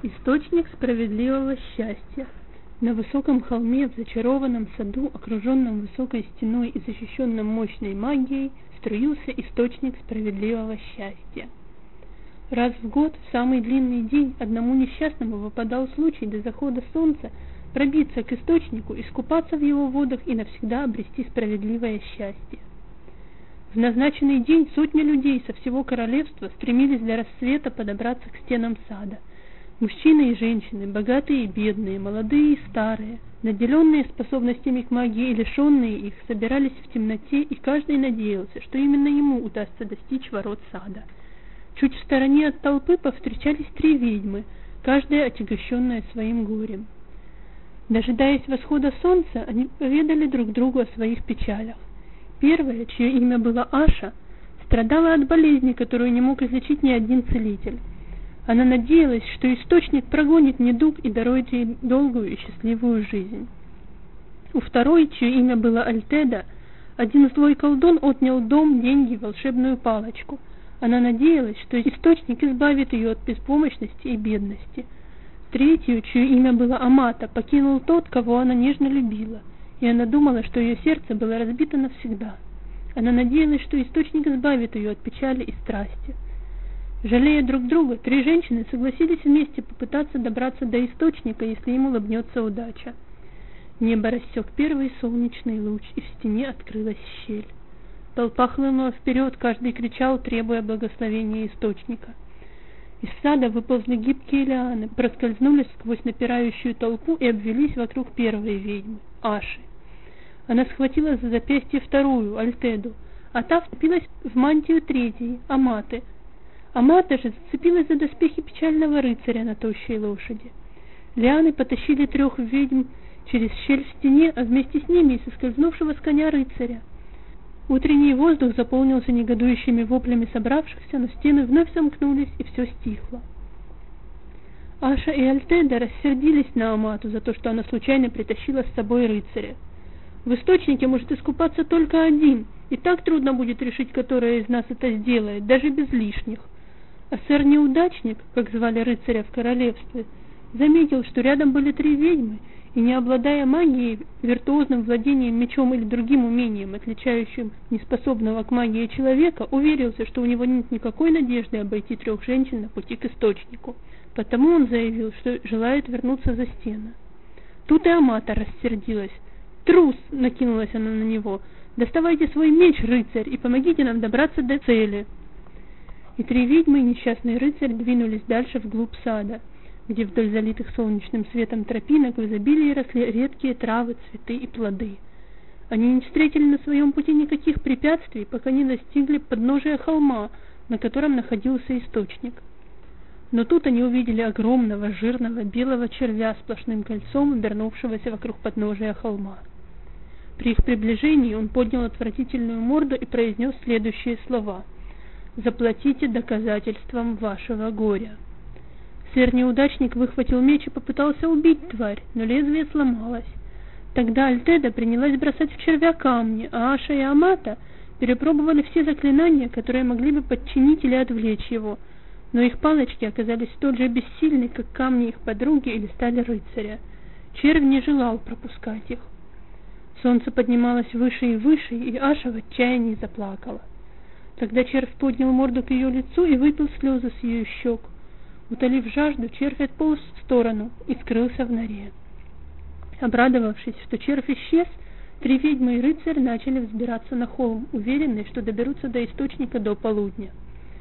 Источник справедливого счастья. На высоком холме, в зачарованном саду, окруженном высокой стеной и защищенном мощной магией, струился источник справедливого счастья. Раз в год, в самый длинный день, одному несчастному выпадал случай до захода солнца пробиться к источнику, искупаться в его водах и навсегда обрести справедливое счастье. В назначенный день сотни людей со всего королевства стремились до рассвета подобраться к стенам сада. Мужчины и женщины, богатые и бедные, молодые и старые, наделенные способностями к магии и лишенные их, собирались в темноте, и каждый надеялся, что именно ему удастся достичь ворот сада. Чуть в стороне от толпы повстречались 3 ведьмы, каждая отягощенная своим горем. Дожидаясь восхода солнца, они поведали друг другу о своих печалях. Первая, чье имя было Аша, страдала от болезни, которую не мог излечить ни один целитель. Она надеялась, что источник прогонит недуг и дарует ей долгую и счастливую жизнь. У второй, чье имя было Альтеда, один злой колдун отнял дом, деньги и волшебную палочку. Она надеялась, что источник избавит ее от беспомощности и бедности. Третью, чье имя было Амата, покинул тот, кого она нежно любила, и она думала, что ее сердце было разбито навсегда. Она надеялась, что источник избавит ее от печали и страсти. Жалея друг друга, 3 женщины согласились вместе попытаться добраться до источника, если им улыбнется удача. Небо рассек первый солнечный луч, и в стене открылась щель. Толпа хлынула вперед, каждый кричал, требуя благословения источника. Из сада выползли гибкие лианы, проскользнули сквозь напирающую толпу и обвелись вокруг первой ведьмы, Аши. Она схватила за запястье вторую, Альтеду, а та вцепилась в мантию третьей, Аматы. Амата же зацепилась за доспехи печального рыцаря на тощей лошади. Лианы потащили 3 ведьм через щель в стене, а вместе с ними и соскользнувшего с коня рыцаря. Утренний воздух заполнился негодующими воплями собравшихся, но стены вновь сомкнулись, и все стихло. Аша и Альтеда рассердились на Амату за то, что она случайно притащила с собой рыцаря. В источнике может искупаться только один, и так трудно будет решить, которая из нас это сделает, даже без лишних. А сэр-неудачник, как звали рыцаря в королевстве, заметил, что рядом были 3 ведьмы, и, не обладая магией, виртуозным владением мечом или другим умением, отличающим неспособного к магии человека, уверился, что у него нет никакой надежды обойти 3 женщин на пути к источнику. Потому он заявил, что желает вернуться за стены. Тут и Амата рассердилась. «Трус!» — накинулась она на него. «Доставайте свой меч, рыцарь, и помогите нам добраться до цели!» И 3 ведьмы и несчастный рыцарь двинулись дальше вглубь сада, где вдоль залитых солнечным светом тропинок в изобилии росли редкие травы, цветы и плоды. Они не встретили на своем пути никаких препятствий, пока не достигли подножия холма, на котором находился источник. Но тут они увидели огромного, жирного, белого червя сплошным кольцом, обернувшегося вокруг подножия холма. При их приближении он поднял отвратительную морду и произнес следующие слова: «Заплатите доказательством вашего горя». Сэр-неудачник выхватил меч и попытался убить тварь, но лезвие сломалось. Тогда Альтеда принялась бросать в червя камни, а Аша и Амата перепробовали все заклинания, которые могли бы подчинить или отвлечь его, но их палочки оказались столь же бессильны, как камни их подруги или сталь рыцаря. Червь не желал пропускать их. Солнце поднималось выше и выше, и Аша в отчаянии заплакала. Тогда червь поднял морду к ее лицу и выпил слезы с ее щек. Утолив жажду, червь отполз в сторону и скрылся в норе. Обрадовавшись, что червь исчез, 3 ведьмы и рыцарь начали взбираться на холм, уверенные, что доберутся до источника до полудня.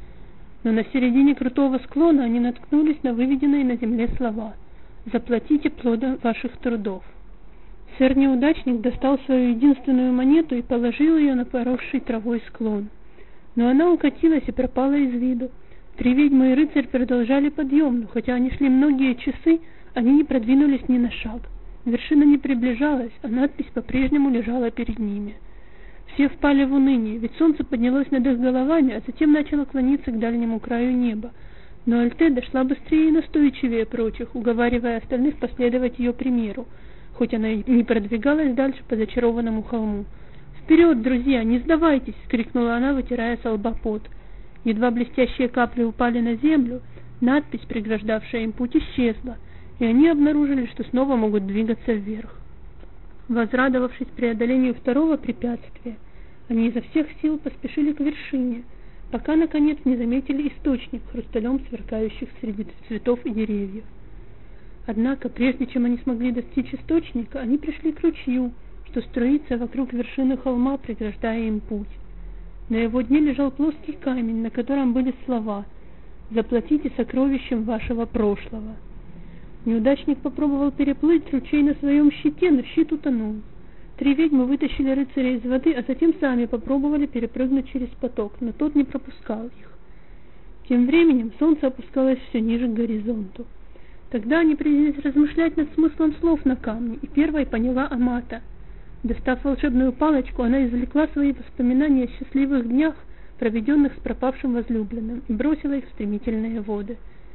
Но на середине крутого склона они наткнулись на выведенные на земле слова: «Заплатите плодом ваших трудов». Сэр-неудачник достал свою единственную монету и положил ее на поросший травой склон. Но она укатилась и пропала из виду. 3 ведьмы и рыцарь продолжали подъем, но хотя они шли многие часы, они не продвинулись ни на шаг. Вершина не приближалась, а надпись по-прежнему лежала перед ними. Все впали в уныние, ведь солнце поднялось над их головами, а затем начало клониться к дальнему краю неба. Но Альтеда шла быстрее и настойчивее прочих, уговаривая остальных последовать ее примеру, хоть она и не продвигалась дальше по зачарованному холму. «Вперед, друзья, не сдавайтесь!» — крикнула она, вытирая со лба пот. Едва блестящие капли упали на землю, Надпись, преграждавшая им путь, исчезла, и они обнаружили, что снова могут двигаться вверх. Возрадовавшись преодолению второго препятствия, они изо всех сил поспешили к вершине, пока наконец не заметили источник, хрусталем сверкающих среди цветов и деревьев. Однако, прежде чем они смогли достичь источника, они пришли к ручью, что струится вокруг вершины холма, преграждая им путь. На его дне лежал плоский камень, на котором были слова: «Заплатите сокровищем вашего прошлого». Неудачник попробовал переплыть ручей на своем щите, но щит утонул. 3 ведьмы вытащили рыцаря из воды, а затем сами попробовали перепрыгнуть через поток, но тот не пропускал их. Тем временем солнце опускалось все ниже к горизонту. Тогда они принялись размышлять над смыслом слов на камне, и первой поняла Амата. Достав волшебную палочку, она извлекла свои воспоминания о счастливых днях, проведенных с пропавшим возлюбленным, и бросила их в стремительные воды.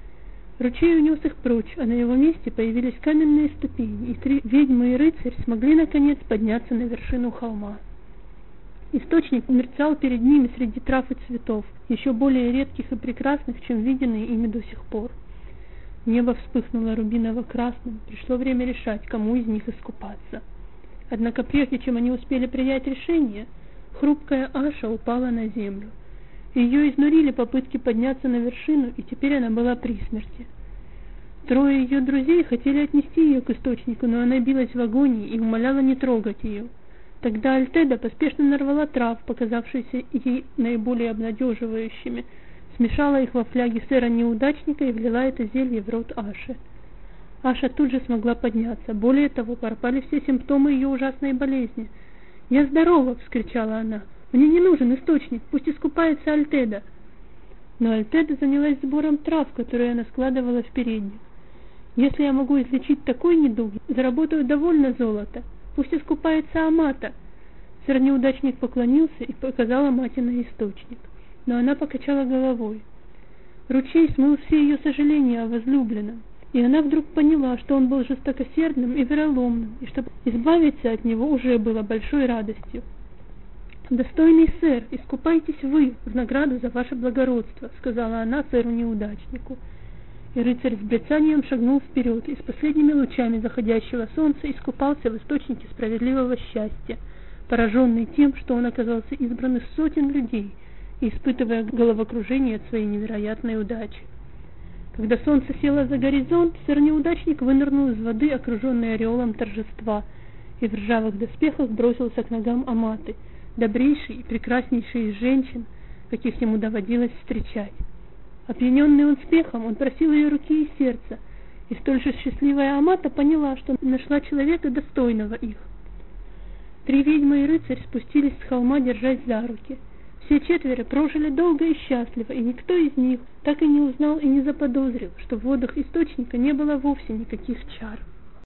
Ручей унес их прочь, а на его месте появились каменные ступени, и 3 ведьмы и рыцарь смогли наконец подняться на вершину холма. Источник мерцал перед ними среди трав и цветов, еще более редких и прекрасных, чем виденные ими до сих пор. Небо вспыхнуло рубиново-красным, пришло время решать, кому из них искупаться. Однако прежде чем они успели принять решение, хрупкая Аша упала на землю. Ее изнурили попытки подняться на вершину, и теперь она была при смерти. 3 ее друзей хотели отнести ее к источнику, но она билась в агонии и умоляла не трогать ее. Тогда Альтеда поспешно нарвала трав, показавшиеся ей наиболее обнадеживающими, смешала их во фляге сэра-неудачника и влила это зелье в рот Аши. Аша тут же смогла подняться. Более того, пропали все симптомы ее ужасной болезни. «Я здорова!» — вскричала она. «Мне не нужен источник, пусть искупается Альтеда». Но Альтеда занялась сбором трав, которые она складывала в передник. «Если я могу излечить такой недуг, заработаю довольно золота. Пусть искупается Амата». Сэр-неудачник поклонился и показал Амате на источник. Но она покачала головой. Ручей смыл все ее сожаления о возлюбленном, и она вдруг поняла, что он был жестокосердным и вероломным, и чтобы избавиться от него уже было большой радостью. «Достойный сэр, искупайтесь вы в награду за ваше благородство», — сказала она сэру-неудачнику. И рыцарь с брецанием шагнул вперед и с последними лучами заходящего солнца искупался в источнике справедливого счастья, пораженный тем, что он оказался избран из сотен людей и испытывая головокружение от своей невероятной удачи. Когда солнце село за горизонт, сэр-неудачник вынырнул из воды, окруженный ореолом торжества, и в ржавых доспехах бросился к ногам Аматы, добрейшей и прекраснейшей из женщин, каких ему доводилось встречать. Опьяненный успехом, он просил ее руки и сердца, и столь же счастливая Амата поняла, что нашла человека, достойного их. 3 ведьмы и рыцарь спустились с холма, держась за руки. Все 4 прожили долго и счастливо, и никто из них так и не узнал и не заподозрил, что в водах источника не было вовсе никаких чар.